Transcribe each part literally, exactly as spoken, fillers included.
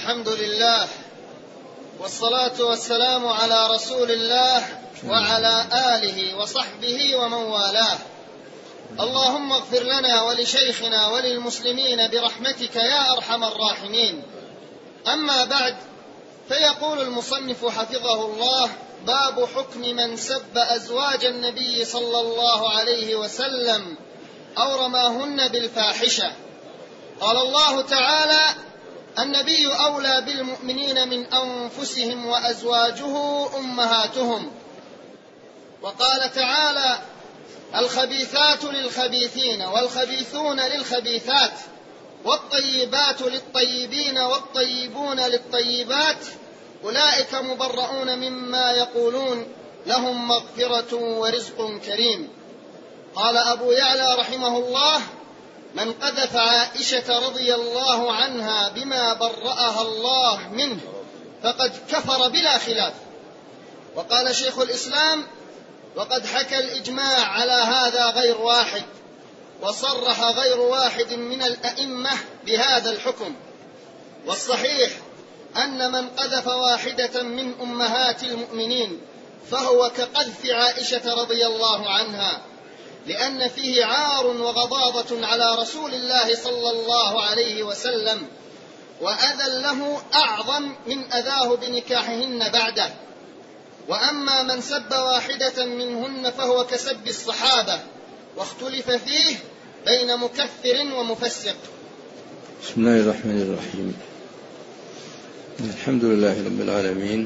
الحمد لله والصلاة والسلام على رسول الله وعلى آله وصحبه ومن والاه. اللهم اغفر لنا ولشيخنا وللمسلمين برحمتك يا أرحم الراحمين. أما بعد، فيقول المصنف حفظه الله: باب حكم من سب أزواج النبي صلى الله عليه وسلم أو رماهن بالفاحشة. قال الله تعالى: النبي أولى بالمؤمنين من أنفسهم وأزواجه أمهاتهم. وقال تعالى: الخبيثات للخبيثين والخبيثون للخبيثات والطيبات للطيبين والطيبون للطيبات أولئك مبرؤون مما يقولون لهم مغفرة ورزق كريم. قال أبو يعلى رحمه الله: من قذف عائشة رضي الله عنها بما برأها الله منه فقد كفر بلا خلاف. وقال شيخ الإسلام: وقد حكى الإجماع على هذا غير واحد، وصرح غير واحد من الأئمة بهذا الحكم. والصحيح أن من قذف واحدة من أمهات المؤمنين فهو كقذف عائشة رضي الله عنها، لأن فيه عار وغضاضة على رسول الله صلى الله عليه وسلم، وأذى له أعظم من أذاه بنكاحهن بعده. وأما من سب واحدة منهن فهو كسب الصحابة، واختلف فيه بين مكفر ومفسق. بسم الله الرحمن الرحيم. الحمد لله رب العالمين،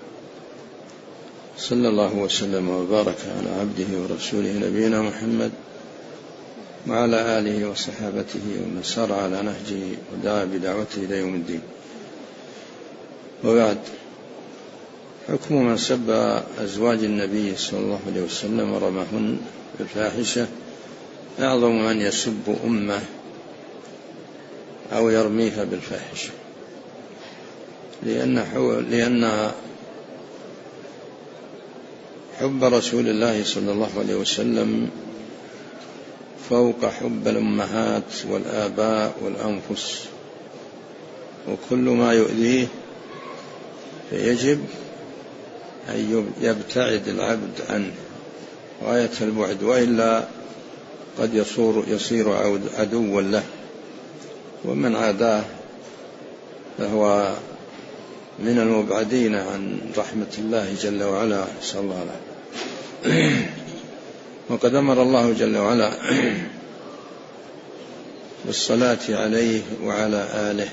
صلى الله وسلم وبارك على عبده ورسوله نبينا محمد وعلى آله وصحابته ومن سار على نهجه ودعا بدعوته إلى يوم الدين. وبعد، حكم من سب أزواج النبي صلى الله عليه وسلم ورماهن بالفاحشة أعظم من يسب أمه أو يرميها بالفاحشة، لأن لأن حب رسول الله صلى الله عليه وسلم فوق حب الأمهات والآباء والأنفس، وكل ما يؤذيه فيجب أن يبتعد العبد عنه غاية البعد، وإلا قد يصير, يصير عدوا له، ومن عاداه فهو من المبعدين عن رحمة الله جل وعلا، نسأل الله العافية. وقد أمر الله جل وعلا بالصلاة عليه وعلى آله،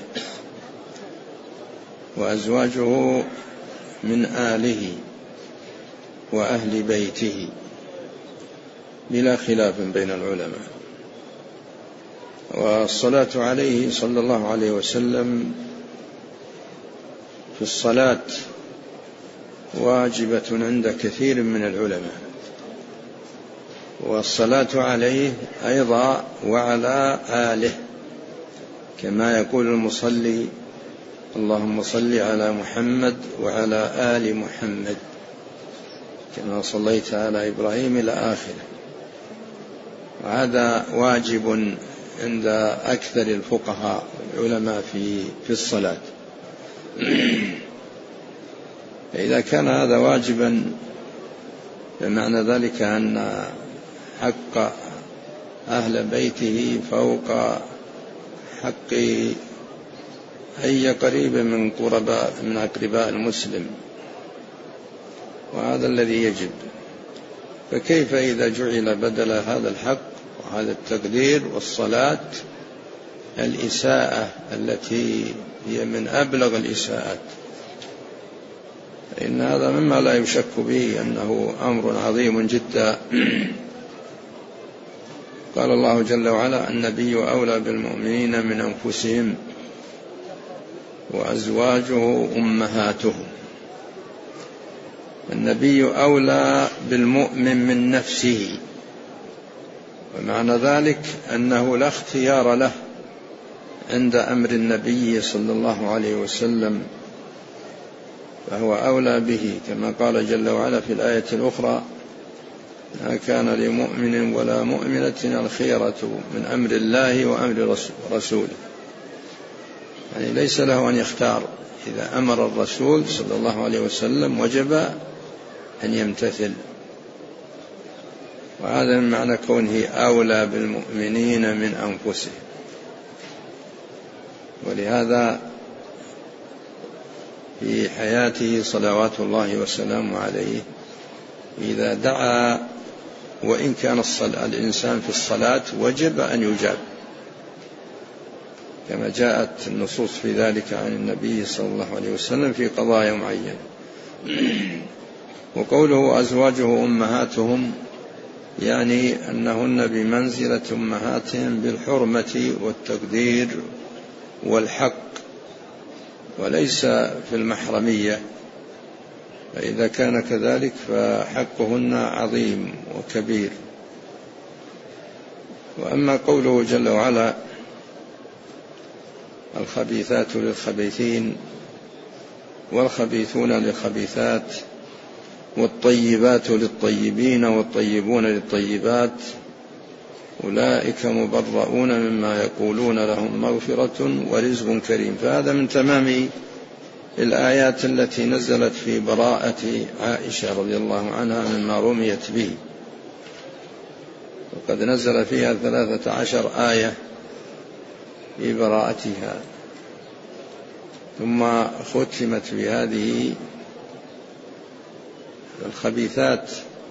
وأزواجه من آله وأهل بيته بلا خلاف بين العلماء. والصلاة عليه صلى الله عليه وسلم في الصلاة واجبة عند كثير من العلماء، والصلاة عليه أيضا وعلى آله، كما يقول المصلي: اللهم صل على محمد وعلى آل محمد كما صليت على إبراهيم إلى آخره. وهذا واجب عند أكثر الفقهاء والعلماء في في الصلاة. فإذا كان هذا واجبا فمعنى ذلك أن حق أهل بيته فوق حق أي قريب من قرباء من أقرباء المسلم، وهذا الذي يجب. فكيف إذا جعل بدل هذا الحق وهذا التقدير والصلاة الإساءة التي هي من أبلغ الإساءات؟ إن هذا مما لا يشك به أنه أمر عظيم جدا. قال الله جل وعلا: النبي أولى بالمؤمنين من أنفسهم وأزواجه أمهاتهم. النبي أولى بالمؤمن من نفسه، ومعنى ذلك أنه لا اختيار له عند أمر النبي صلى الله عليه وسلم، فهو أولى به، كما قال جل وعلا في الآية الأخرى: ما كان لمؤمن ولا مؤمنة الخيرة من أمر الله وأمر رسوله. يعني ليس له أن يختار، إذا أمر الرسول صلى الله عليه وسلم وجب أن يمتثل. وهذا من معنى كونه أولى بالمؤمنين من أنفسهم. ولهذا في حياته صلوات الله وسلامه عليه إذا دعا وإن كان الإنسان في الصلاة وجب أن يجاب، كما جاءت النصوص في ذلك عن النبي صلى الله عليه وسلم في قضايا معينة. وقوله أزواجه أمهاتهم يعني أنهن بمنزلة أمهاتهم بالحرمة والتقدير والحق، وليس في المحرمية، فإذا كان كذلك فحقهن عظيم وكبير. وأما قوله جل وعلا الخبيثات للخبيثين والخبيثون للخبيثات والطيبات للطيبين والطيبون للطيبات أولئك مبرؤون مما يقولون لهم مغفرة ورزق كريم، فهذا من تمام الآيات التي نزلت في براءة عائشة رضي الله عنها مما رميت به، وقد نزل فيها ثلاثة عشر آية في براءتها، ثم ختمت بهذه الخبيثات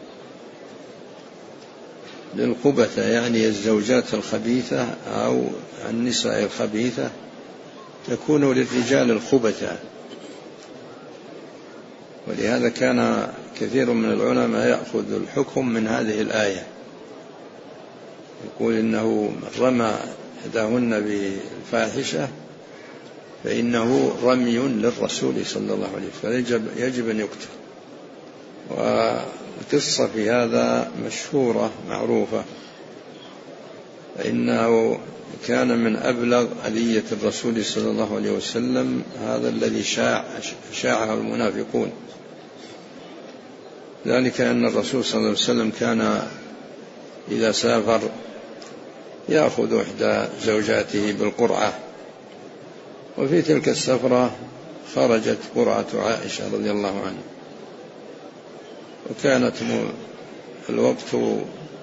للخبثة، يعني الزوجات الخبيثة أو النساء الخبيثة تكون للرجال الخبثة. ولهذا كان كثير من العلماء يأخذ الحكم من هذه الآية، يقول إنه من رمى إحداهن بالفاحشة فإنه رمي للرسول صلى الله عليه وسلم، فيجب أن يقتل. وقصة في هذا مشهورة معروفة، فإنه كان من أبلغ أذية الرسول صلى الله عليه وسلم هذا الذي شاع شاعه المنافقون، ذلك أن الرسول صلى الله عليه وسلم كان إذا سافر يأخذ إحدى زوجاته بالقرعة، وفي تلك السفرة خرجت قرعة عائشة رضي الله عنها، وكانت الوقت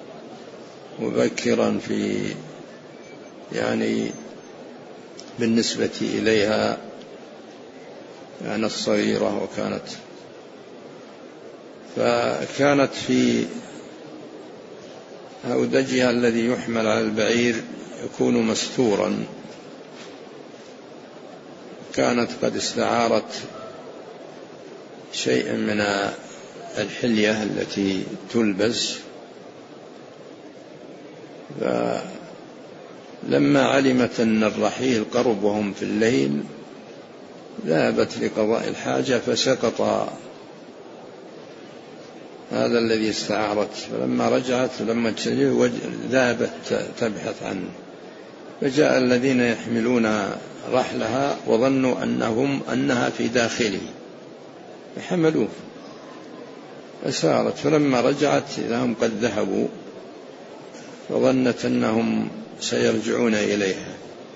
مبكرا في يعني بالنسبة إليها، يعني الصغيرة، وكانت فكانت في هودجها الذي يحمل على البعير يكون مستورا، كانت قد استعارت شيئا من الحلية التي تلبس، فلما علمت أن الرحيل قرب وهم في الليل ذهبت لقضاء الحاجة، فسقط هذا الذي استعارت، فلما رجعت لما تشجه ذهبت تبحث عنه، فجاء الذين يحملون رحلها وظنوا أنهم أنها في داخله فحملوه، فسارت، فلما رجعت إذا هم قد ذهبوا، فظنت أنهم سيرجعون إليها،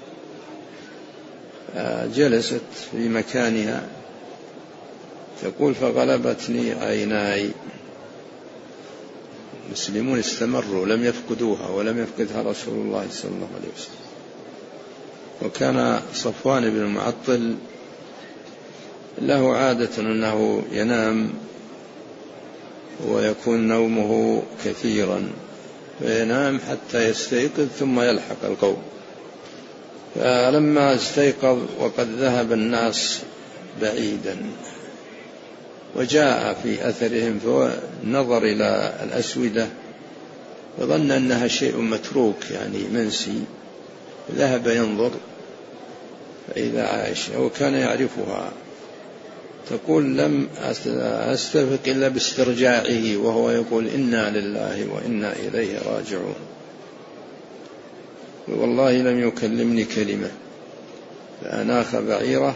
جلست في مكانها تقول فغلبتني عيناي. المسلمون استمروا لم يفقدوها ولم يفقدها رسول الله صلى الله عليه وسلم. وكان صفوان بن المعطل له عادة أنه ينام ويكون نومه كثيرا، فينام حتى يستيقظ ثم يلحق القوم، فلما استيقظ وقد ذهب الناس بعيدا وجاء في أثرهم فنظر إلى الأسودة وظن أنها شيء متروك يعني منسي، ذهب ينظر فإذا عائشة وكان يعرفها، تقول لم أستفق إلا باسترجاعه وهو يقول إنا لله وإنا إليه راجعون، والله لم يكلمني كلمة، فأناخ بعيره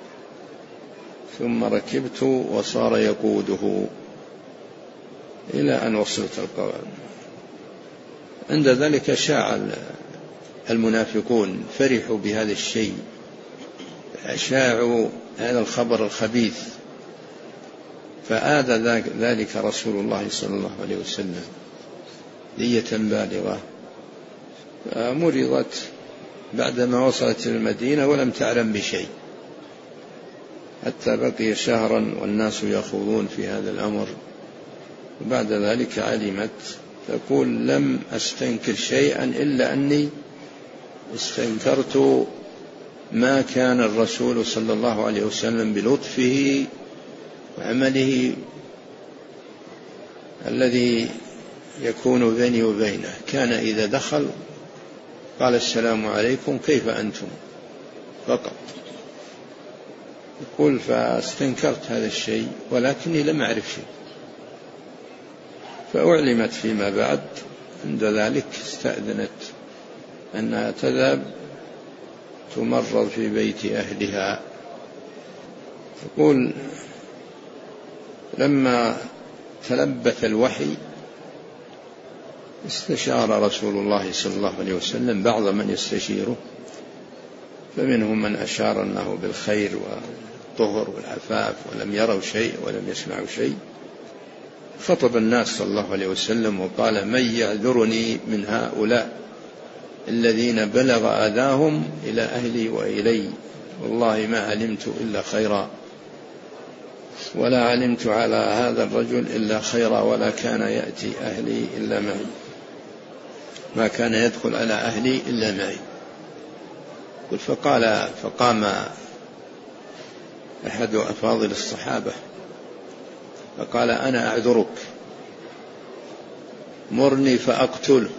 ثم ركبت وصار يقوده إلى أن وصلت القوام. عند ذلك شاع المنافقون، فرحوا بهذا الشيء أشاعوا هذا الخبر الخبيث، فآذى ذلك رسول الله صلى الله عليه وسلم دية بالغة، فمرضت بعدما وصلت إلى المدينة ولم تعلم بشيء، حتى بقي شهرا والناس يخوضون في هذا الأمر، وبعد ذلك علمت. تقول لم أستنكر شيئا إلا أني استنكرت ما كان الرسول صلى الله عليه وسلم بلطفه وعمله الذي يكون بيني وبينه، كان إذا دخل قال السلام عليكم كيف أنتم فقط. يقول فاستنكرت هذا الشيء ولكني لم أعرف شيء، فأعلمت فيما بعد. عند ذلك استأذنت أنها تذهب تمرض في بيت أهلها. يقول لما تلبث الوحي استشار رسول الله صلى الله عليه وسلم بعض من يستشيره، فمنهم من أشار أنه بالخير والطهر والعفاف ولم يروا شيء ولم يسمعوا شيء. خطب الناس صلى الله عليه وسلم وقال من يعذرني من هؤلاء الذين بلغ أذاهم إلى أهلي وإلي، والله ما علمت إلا خيرا، ولا علمت على هذا الرجل إلا خيرا، ولا كان يأتي أهلي إلا معي، ما كان يدخل على أهلي إلا معي. فقال فقام أحد أفاضل الصحابة فقال أنا أعذرك، مرني فأقتله.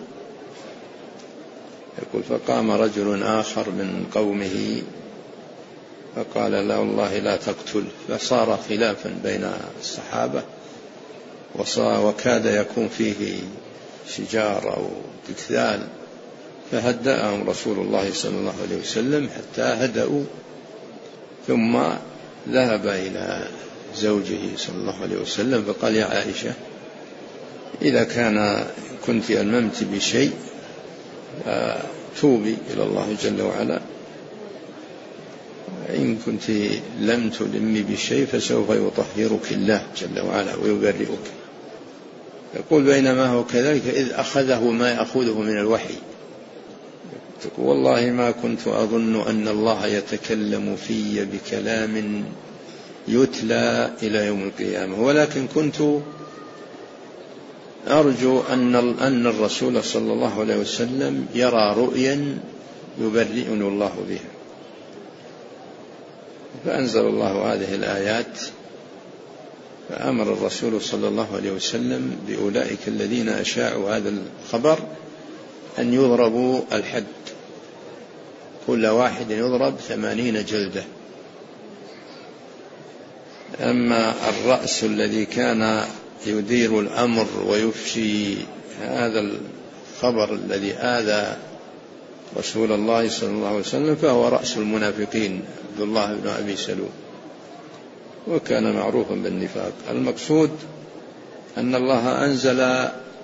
يقول فقام رجل آخر من قومه فقال لا والله لا تقتل، فصار خلافا بين الصحابة وكاد يكون فيه شجار أو قتال، فهدأهم رسول الله صلى الله عليه وسلم حتى هدأوا، ثم ذهب إلى زوجه صلى الله عليه وسلم فقال يا عائشة إذا كان كنت ألممت بشيء توبي إلى الله جل وعلا، إن كنت لم تلمي بشيء فسوف يطهرك الله جل وعلا ويبرئك. يقول بينما هو كذلك إذ أخذه ما يأخذه من الوحي، تقول والله ما كنت أظن أن الله يتكلم في بكلام يتلى إلى يوم القيامة، ولكن كنت أرجو أن أن الرسول صلى الله عليه وسلم يرى رؤيا يبرئني الله بها. فأنزل الله هذه الآيات فأمر الرسول صلى الله عليه وسلم بأولئك الذين أشاعوا هذا الخبر أن يضربوا الحد، كل واحد يضرب ثمانين جلدة. أما الرأس الذي كان يدير الأمر ويفشي هذا الخبر الذي آذى رسول الله صلى الله عليه وسلم فهو رأس المنافقين عبد الله بن أبي سلول، وكان معروفا بالنفاق. المقصود أن الله أنزل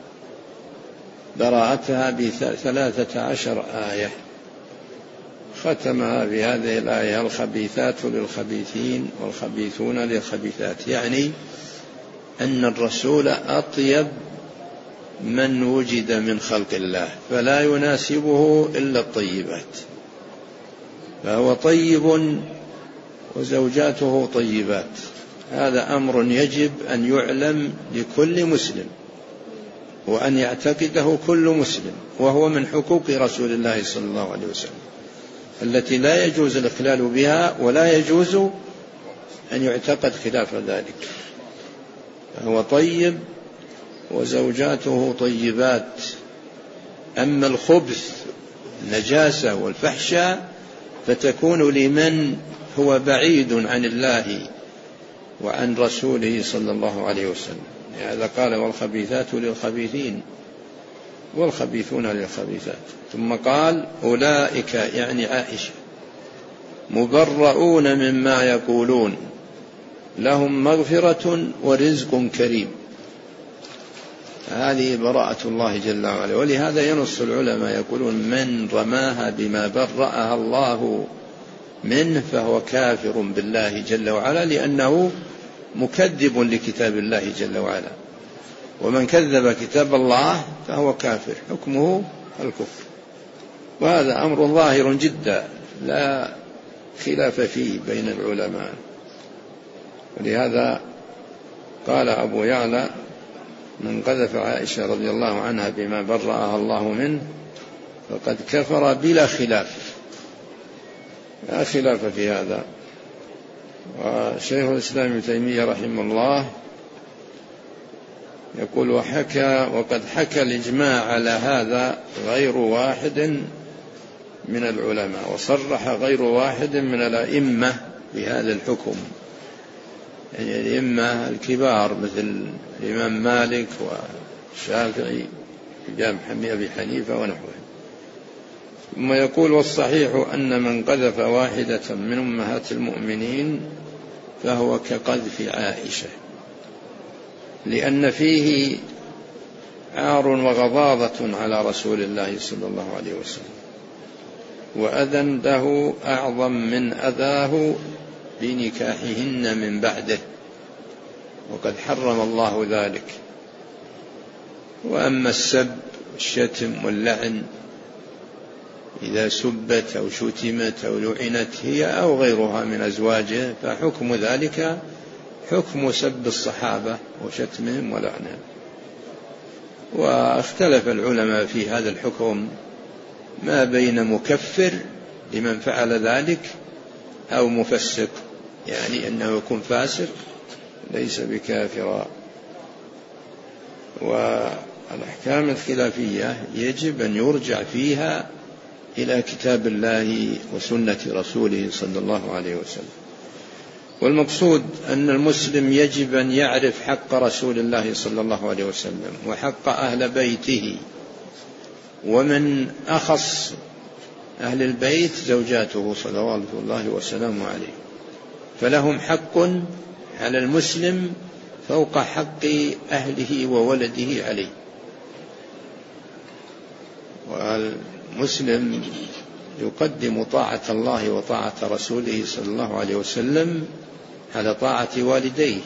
براءتها بثلاثة عشر آية، ختمها بهذه الآية الخبيثات للخبيثين والخبيثون للخبيثات، يعني أن الرسول أطيب من وجد من خلق الله، فلا يناسبه إلا الطيبات، فهو طيب وزوجاته طيبات. هذا أمر يجب أن يعلم لكل مسلم وأن يعتقده كل مسلم، وهو من حقوق رسول الله صلى الله عليه وسلم التي لا يجوز الإخلال بها ولا يجوز أن يعتقد خلاف ذلك. فهو طيب وزوجاته طيبات. أما الخبث النجاسة والفحشة فتكون لمن هو بعيد عن الله وعن رسوله صلى الله عليه وسلم. هذا قال والخبيثات للخبيثين والخبيثون للخبيثات. ثم قال أولئك يعني عائشة مبرؤون مما يقولون لهم مغفرة ورزق كريم. هذه براءة الله جل وعلا، ولهذا ينص العلماء يقولون من رماها بما برأها الله منه فهو كافر بالله جل وعلا، لأنه مكذب لكتاب الله جل وعلا، ومن كذب كتاب الله فهو كافر، حكمه الكفر. وهذا أمر ظاهر جدا لا خلاف فيه بين العلماء. ولهذا قال أبو يعلى: من قذف عائشة رضي الله عنها بما برأها الله منه فقد كفر بلا خلاف، لا خلاف في هذا. وشيخ الإسلام ابن تيمية رحمه الله يقول: وحكى وقد حكى الإجماع على هذا غير واحد من العلماء، وصرح غير واحد من الأئمة بهذا الحكم، يعني الأئمة الكبار مثل الإمام مالك والشافعي الإمام أبي حنيفة ونحوه. ثم يقول: والصحيح أن من قذف واحدة من أمهات المؤمنين فهو كقذف عائشة، لأن فيه عار وغضاضة على رسول الله صلى الله عليه وسلم، وأذى له أعظم من أذاه بنكاحهن من بعده، وقد حرم الله ذلك. وأما السب والشتم واللعن إذا سبت أو شتمت أو لعنت هي أو غيرها من أزواجه فحكم ذلك حكم سب الصحابة وشتمهم ولعنهم. واختلف العلماء في هذا الحكم ما بين مكفر لمن فعل ذلك أو مفسق، يعني أنه يكون فاسق ليس بكافر. والأحكام الخلافية يجب أن يرجع فيها إلى كتاب الله وسنة رسوله صلى الله عليه وسلم. والمقصود أن المسلم يجب أن يعرف حق رسول الله صلى الله عليه وسلم وحق أهل بيته، ومن أخص أهل البيت زوجاته صلوات الله وسلامه عليه، فلهم حق على المسلم فوق حق أهله وولده عليه. والمسلم يقدم طاعة الله وطاعة رسوله صلى الله عليه وسلم على طاعة والديه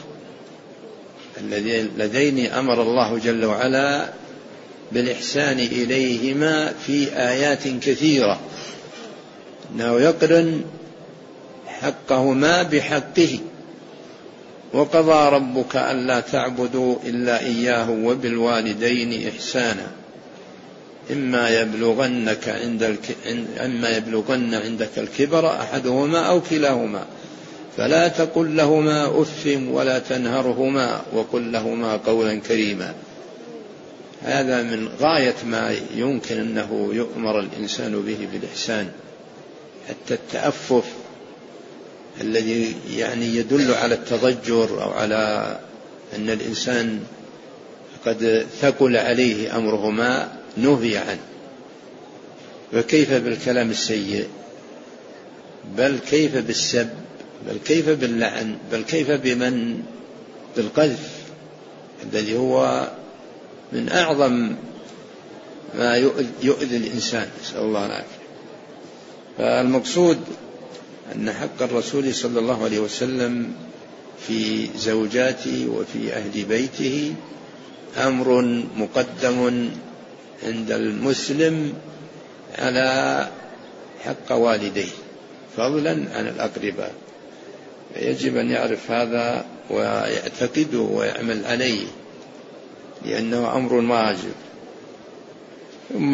اللذين أمر الله جل وعلا بالإحسان إليهما في آيات كثيرة، أنه يقرن حقهما بحقه. وقضى ربك ألا تعبدوا إلا إياه وبالوالدين إحسانا إما يبلغنك عند الك... إما يبلغن عندك الكبر أحدهما أو كلاهما فلا تقل لهما أف ولا تنهرهما وقل لهما قولا كريما. هذا من غاية ما يمكن أنه يؤمر الإنسان به بالإحسان، حتى التأفف الذي يعني يدل على التضجر أو على أن الإنسان قد ثقل عليه أمرهما نهي عنه. فكيف بالكلام السيء، بل كيف بالسب، بل كيف باللعن، بل كيف بمن بالقذف الذي هو من أعظم ما يؤذي الإنسان، نسأل الله العافية. فالمقصود أن حق الرسول صلى الله عليه وسلم في زوجاته وفي أهل بيته أمر مقدم عند المسلم على حق والديه فضلا عن الأقرباء، فيجب أن يعرف هذا ويعتقده ويعمل عليه لأنه أمر واجب. ثم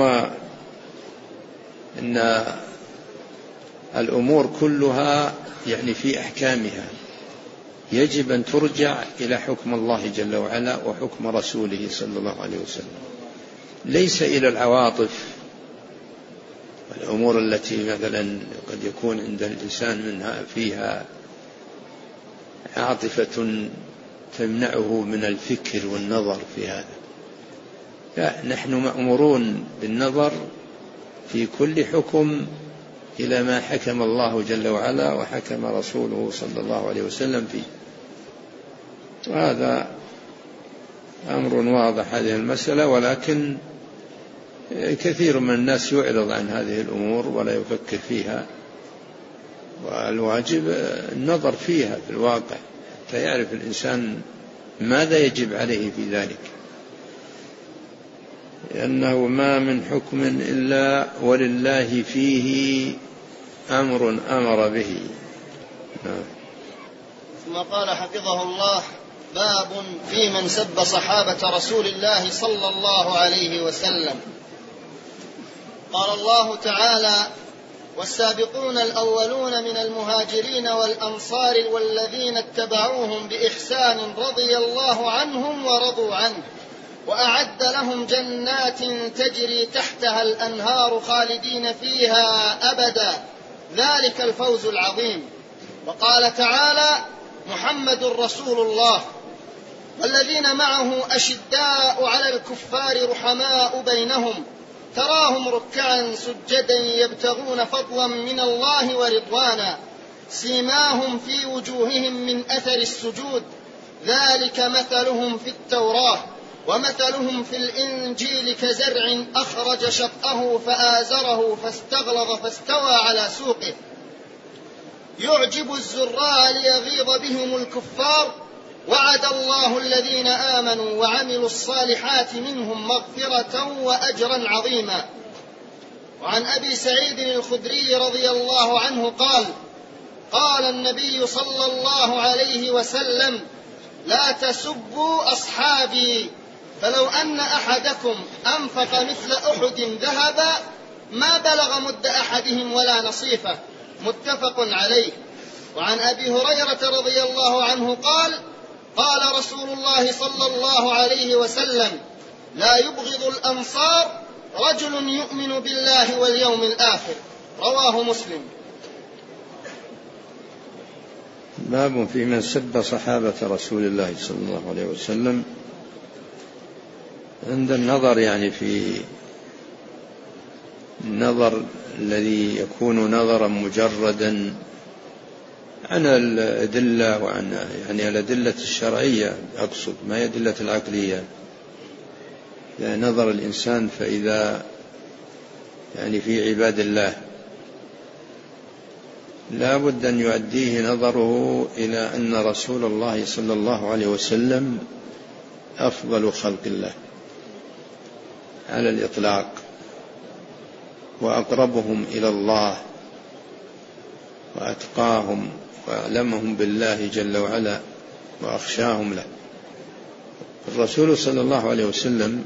إن الأمور كلها يعني في أحكامها يجب أن ترجع إلى حكم الله جل وعلا وحكم رسوله صلى الله عليه وسلم، ليس إلى العواطف والأمور التي مثلا قد يكون عند الإنسان منها فيها عاطفة تمنعه من الفكر والنظر في هذا. لا، نحن مأمورون بالنظر في كل حكم إلى ما حكم الله جل وعلا وحكم رسوله صلى الله عليه وسلم فيه. وهذا أمر واضح هذه المسألة، ولكن كثير من الناس يعرض عن هذه الأمور ولا يفكر فيها والواجب النظر فيها في الواقع حتى يعرف الإنسان ماذا يجب عليه في ذلك، لأنه ما من حكم إلا ولله فيه أمر أمر به. ثم قال حفظه الله: باب في من سب صحابة رسول الله صلى الله عليه وسلم. قال الله تعالى: والسابقون الأولون من المهاجرين والأنصار والذين اتبعوهم بإحسان رضي الله عنهم ورضوا عنه وأعد لهم جنات تجري تحتها الأنهار خالدين فيها أبدا ذلك الفوز العظيم. وقال تعالى: محمد رسول الله والذين معه أشداء على الكفار رحماء بينهم تراهم ركعا سجدا يبتغون فضلا من الله ورضوانا سيماهم في وجوههم من أثر السجود ذلك مثلهم في التوراة ومثلهم في الإنجيل كزرع أخرج شطأه فآزره فاستغلظ فاستوى على سوقه يعجب الزراع ليغيظ بهم الكفار وعد الله الذين آمنوا وعملوا الصالحات منهم مغفرة وأجرا عظيما. وعن أبي سعيد الخدري رضي الله عنه قال: قال النبي صلى الله عليه وسلم: لا تسبوا أصحابي فلو أن أحدكم أنفق مثل أحد ذهبا ما بلغ مد أحدهم ولا نصيفه، متفق عليه. وعن أبي هريرة رضي الله عنه قال: قال رسول الله صلى الله عليه وسلم: لا يبغض الأنصار رجل يؤمن بالله واليوم الآخر، رواه مسلم. باب في من سب صحابة رسول الله صلى الله عليه وسلم. عند النظر يعني في النظر الذي يكون نظرا مجردا عن الأدلة وعن يعني الأدلة الشرعية أقصد، ما هي أدلة العقلية. يعني نظر الإنسان فإذا يعني في عباد الله لا بد أن يؤديه نظره إلى أن رسول الله صلى الله عليه وسلم أفضل خلق الله على الإطلاق وأقربهم إلى الله وأتقاهم وأعلمهم بالله جل وعلا وأخشاهم له. الرسول صلى الله عليه وسلم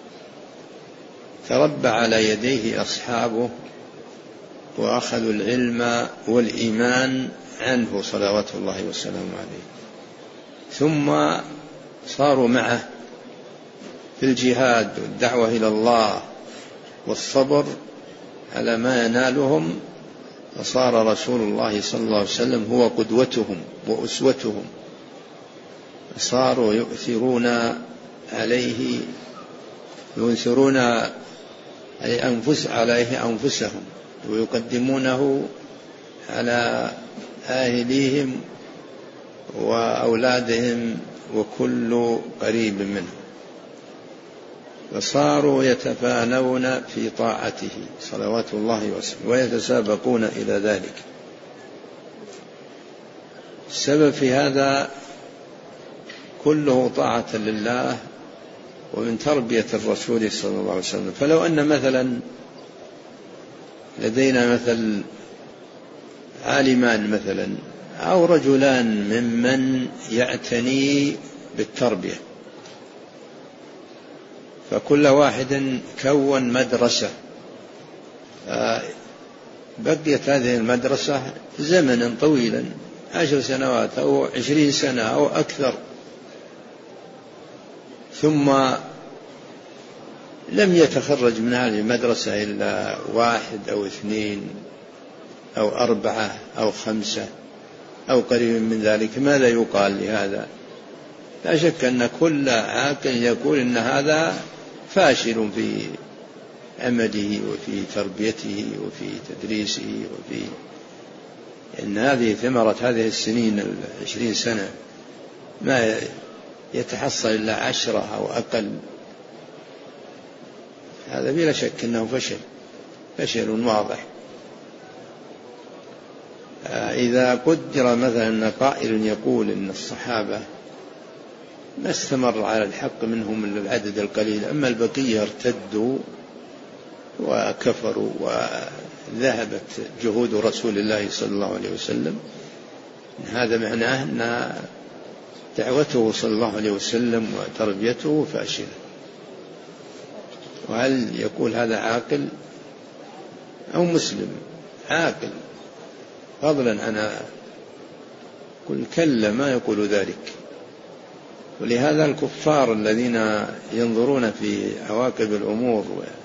تربى على يديه أصحابه وأخذوا العلم والإيمان عنه صلوات الله وسلامه عليه، ثم صاروا معه في الجهاد والدعوة إلى الله والصبر على ما ينالهم، فصار رسول الله صلى الله عليه وسلم هو قدوتهم وأسوتهم، صاروا يؤثرون عليه يؤثرون أي أنفس عليه أنفسهم ويقدمونه على أهليهم وأولادهم وكل قريب منهم، فصاروا يتفانون في طاعته صلوات الله وسلامه ويتسابقون إلى ذلك. السبب في هذا كله طاعة لله ومن تربية الرسول صلى الله عليه وسلم. فلو أن مثلا لدينا مثل عالمان مثلا أو رجلان ممن يعتني بالتربية، فكل واحد كون مدرسة، بقيت هذه المدرسة زمنا طويلا عشر سنوات أو عشرين سنة أو أكثر، ثم لم يتخرج من هذه المدرسة إلا واحد أو اثنين أو أربعة أو خمسة أو قريب من ذلك، ماذا يقال لهذا؟ لا شك أن كل عاقل يقول إن هذا فاشل في عمله وفي تربيته وفي تدريسه وفي إن هذه ثمرة هذه السنين العشرين سنة ما يتحصل إلا عشرة أو أقل، هذا بلا شك أنه فشل فشل واضح. إذا قدر مثلا أن قائل يقول إن الصحابة ما استمر على الحق منهم إلا العدد القليل، أما البقية ارتدوا وكفروا وذهبت جهود رسول الله صلى الله عليه وسلم، هذا معناه أن دعوته صلى الله عليه وسلم وتربيته فاشلة. وهل يقول هذا عاقل أو مسلم؟ عاقل، فضلا عن كل كلا ما يقول ذلك. ولهذا الكفار الذين ينظرون في عواقب الأمور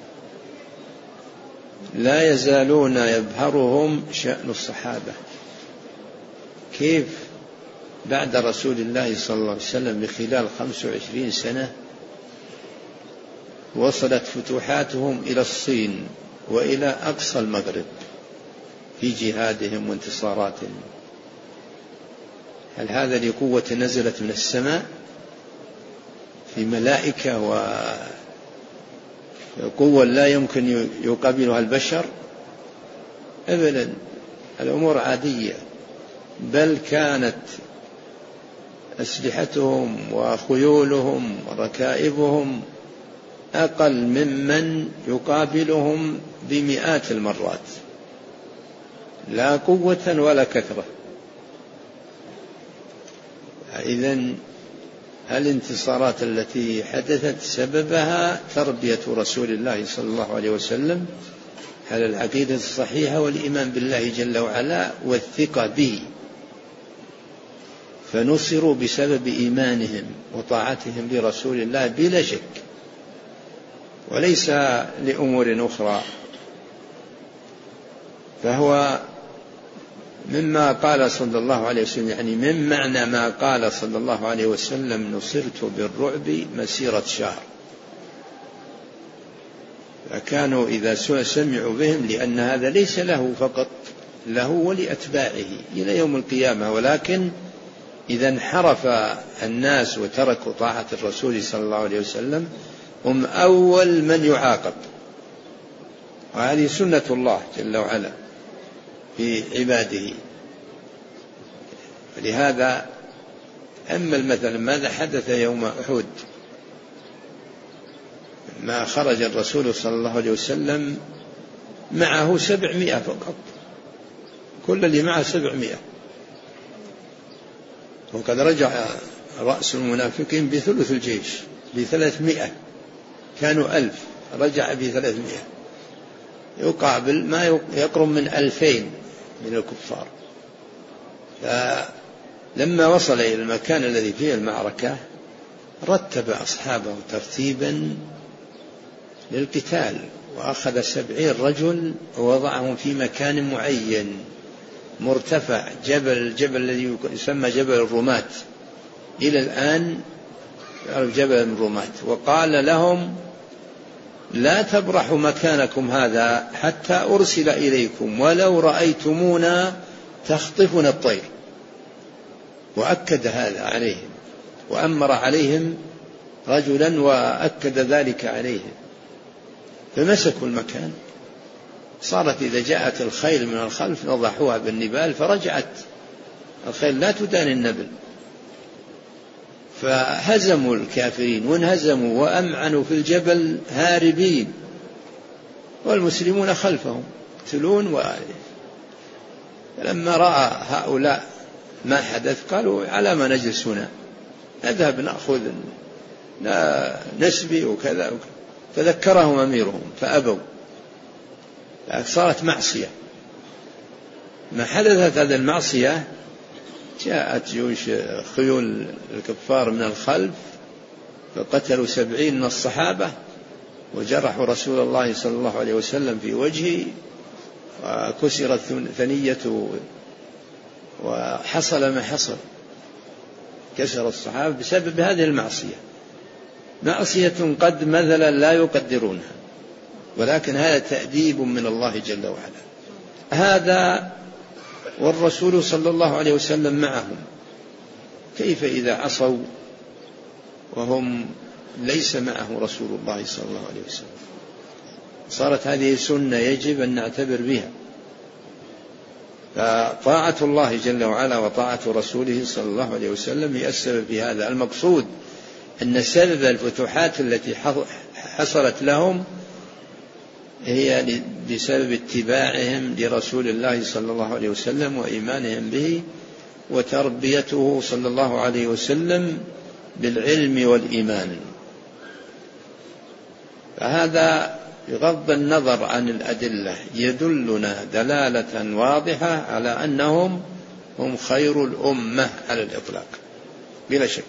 لا يزالون يبهرهم شأن الصحابة، كيف بعد رسول الله صلى الله عليه وسلم بخلال خمس وعشرين سنة وصلت فتوحاتهم إلى الصين وإلى أقصى المغرب في جهادهم وانتصاراتهم. هل هذا لقوة نزلت من السماء في ملائكة وقوة لا يمكن يقابلها البشر؟ أبدا، الأمور عادية، بل كانت أسلحتهم وخيولهم وركائبهم أقل ممن يقابلهم بمئات المرات، لا قوة ولا كثرة. إذن الانتصارات التي حدثت سببها تربية رسول الله صلى الله عليه وسلم على العقيدة الصحيحة والإيمان بالله جل وعلا والثقة به، فنصروا بسبب إيمانهم وطاعتهم لرسول الله بلا شك، وليس لأمور أخرى. فهو مما قال صلى الله عليه وسلم، يعني من معنى ما قال صلى الله عليه وسلم نصرت بالرعب مسيرة شهر. فكانوا إذا سمعوا بهم، لأن هذا ليس له فقط، له ولأتباعه إلى يوم القيامة، ولكن إذا انحرف الناس وتركوا طاعة الرسول صلى الله عليه وسلم هم أول من يعاقب، وهذه سنة الله جل وعلا في عباده. لهذا أما مثلا ماذا حدث يوم أحد، ما خرج الرسول صلى الله عليه وسلم معه سبعمائة فقط، كل اللي معه سبعمائة، وقد رجع رأس المنافقين بثلث الجيش بثلاثمائة، كانوا ألف، رجع بثلاثمائة، يقابل ما يقرب من ألفين من الكفار. فلما وصل إلى المكان الذي فيه المعركة رتب أصحابه ترتيبا للقتال، وأخذ سبعين رجل ووضعهم في مكان معين مرتفع، جبل الجبل الذي يسمى جبل الرماة، إلى الآن يعرف جبل الرماة، وقال لهم لا تبرحوا مكانكم هذا حتى أرسل إليكم ولو رأيتمونا تخطفنا الطير. وأكد هذا عليهم، وأمر عليهم رجلا وأكد ذلك عليهم، فمسكوا المكان. صارت إذا جاءت الخيل من الخلف نضحوها بالنبال، فرجعت الخيل لا تدان النبل، فهزموا الكافرين وانهزموا وأمعنوا في الجبل هاربين، والمسلمون خلفهم يقتلون وآله. لما رأى هؤلاء ما حدث قالوا على ما نجلس هنا، نذهب نأخذ نسبي وكذا وكذا. فذكرهم أميرهم فأبوا، صارت معصية. ما حدثت هذه المعصية جاءت جيوش خيول الكفار من الخلف فقتلوا سبعين من الصحابة وجرحوا رسول الله صلى الله عليه وسلم في وجهه، وكسرت ثنيته، وحصل ما حصل، كسر الصحابة بسبب هذه المعصية، معصية قد مثلا لا يقدرونها، ولكن هذا تأديب من الله جل وعلا. هذا والرسول صلى الله عليه وسلم معهم، كيف إذا عصوا وهم ليس معه رسول الله صلى الله عليه وسلم؟ صارت هذه سنة يجب أن نعتبر بها. فطاعة الله جل وعلا وطاعة رسوله صلى الله عليه وسلم هي السبب في هذا. المقصود أن سبب الفتوحات التي حصلت لهم هي بسبب اتباعهم لرسول الله صلى الله عليه وسلم وإيمانهم به وتربيته صلى الله عليه وسلم بالعلم والإيمان. فهذا بغض النظر عن الأدلة يدلنا دلالة واضحة على أنهم هم خير الأمة على الإطلاق بلا شك.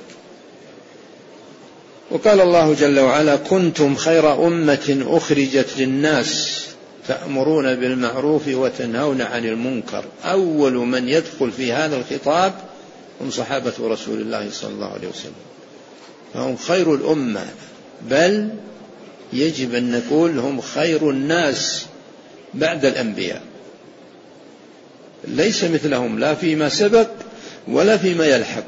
وقال الله جل وعلا: كنتم خير أمة أخرجت للناس تأمرون بالمعروف وتنهون عن المنكر. أول من يدخل في هذا الخطاب هم صحابة رسول الله صلى الله عليه وسلم، فهم خير الأمة، بل يجب أن نقول هم خير الناس بعد الأنبياء، ليس مثلهم لا فيما سبق ولا فيما يلحق.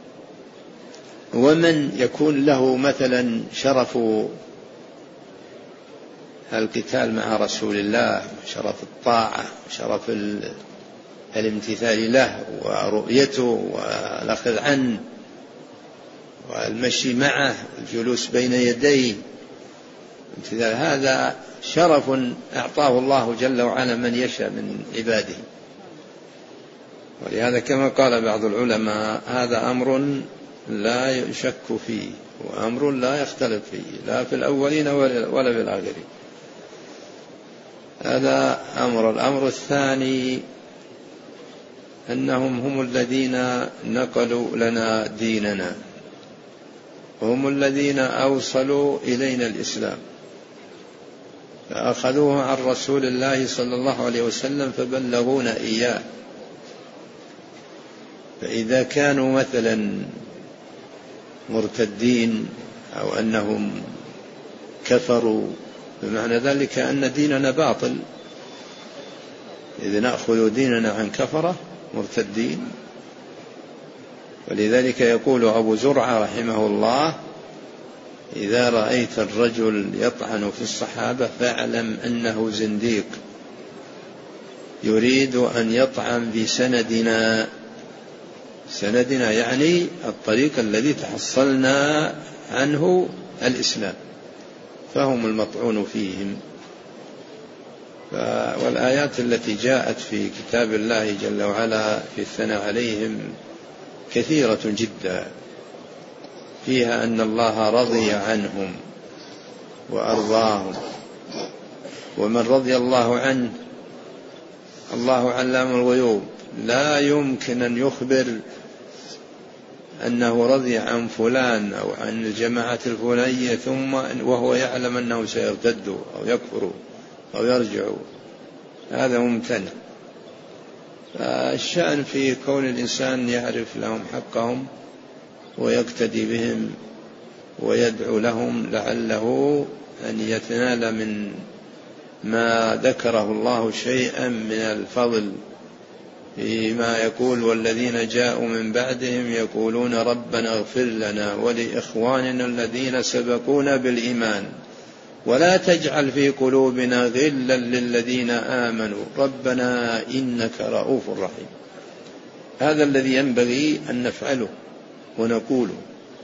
ومن يكون له مثلا شرف القتال مع رسول الله، شرف الطاعة، شرف الامتثال له ورؤيته والأخذ عنه والمشي معه والجلوس بين يديه، هذا شرف أعطاه الله جل وعلا من يشاء من عباده. ولهذا كما قال بعض العلماء: هذا أمر لا يشك فيه وأمر لا يختلف فيه لا في الأولين ولا في الآخرين. هذا أمر. الأمر الثاني أنهم هم الذين نقلوا لنا ديننا، وهم الذين أوصلوا إلينا الإسلام، فأخذوه عن رسول الله صلى الله عليه وسلم فبلغونا إياه. فإذا كانوا مثلا مرتدين أو أنهم كفروا بمعنى ذلك أن ديننا باطل، إذا نأخذ ديننا عن كفرة مرتدين. ولذلك يقول أبو زرعة رحمه الله: إذا رأيت الرجل يطعن في الصحابة فاعلم أنه زنديق يريد أن يطعن بسندنا. سندنا يعني الطريق الذي تحصلنا عنه الإسلام، فهم المطعون فيهم. والآيات التي جاءت في كتاب الله جل وعلا في الثناء عليهم كثيرة جدا، فيها أن الله رضي عنهم وأرضاهم، ومن رضي الله عنه الله علام الغيوب، لا يمكن أن يخبر أنه رضي عن فلان أو عن الجماعة الفلانية ثم وهو يعلم أنه سيرتد أو يكفر أو يرجع، هذا ممتنع. فالشأن في كون الإنسان يعرف لهم حقهم ويقتدي بهم ويدعو لهم لعله أن يتنال من ما ذكره الله شيئا من الفضل فيما يقول: والذين جاءوا من بعدهم يقولون ربنا اغفر لنا ولإخواننا الذين سبقونا بالإيمان ولا تجعل في قلوبنا غلا للذين آمنوا ربنا إنك رؤوف رحيم. هذا الذي ينبغي أن نفعله ونقوله.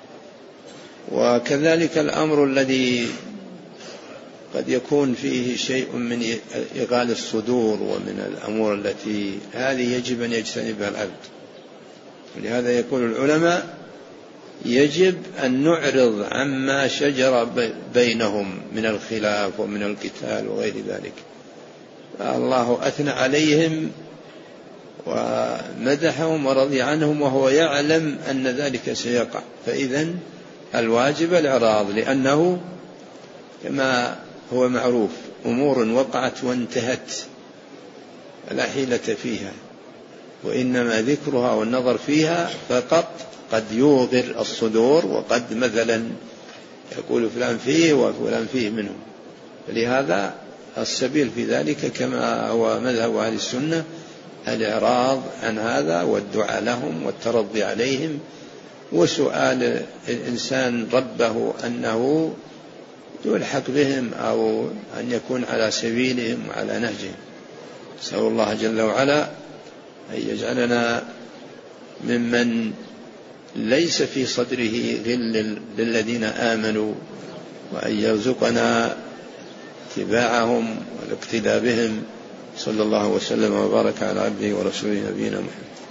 وكذلك الأمر الذي قد يكون فيه شيء من إغال الصدور ومن الأمور التي هذه يجب أن يجتنبها العبد. ولهذا يقول العلماء: يجب أن نعرض عما شجر بينهم من الخلاف ومن القتال وغير ذلك. الله أثنى عليهم ومدحهم ورضي عنهم وهو يعلم أن ذلك سيقع، فإذن الواجب الإعراض، لأنه كما هو معروف أمور وقعت وانتهت لا حيلة فيها، وإنما ذكرها والنظر فيها فقط قد يوغر الصدور، وقد مثلا يقول فلان فيه وفلان فيه منهم. لهذا السبيل في ذلك كما هو مذهب أهل السنة الإعراض عن هذا والدعاء لهم والترضي عليهم وسؤال الإنسان ربه أنه يلحق بهم أو أن يكون على سبيلهم وعلى نهجهم. نسأل الله جل وعلا أن يجعلنا ممن ليس في صدره غل للذين آمنوا، وأن يرزقنا اتباعهم والاقتداء بهم. صلى الله وسلم وبارك على عبده ورسوله نبينا محمد.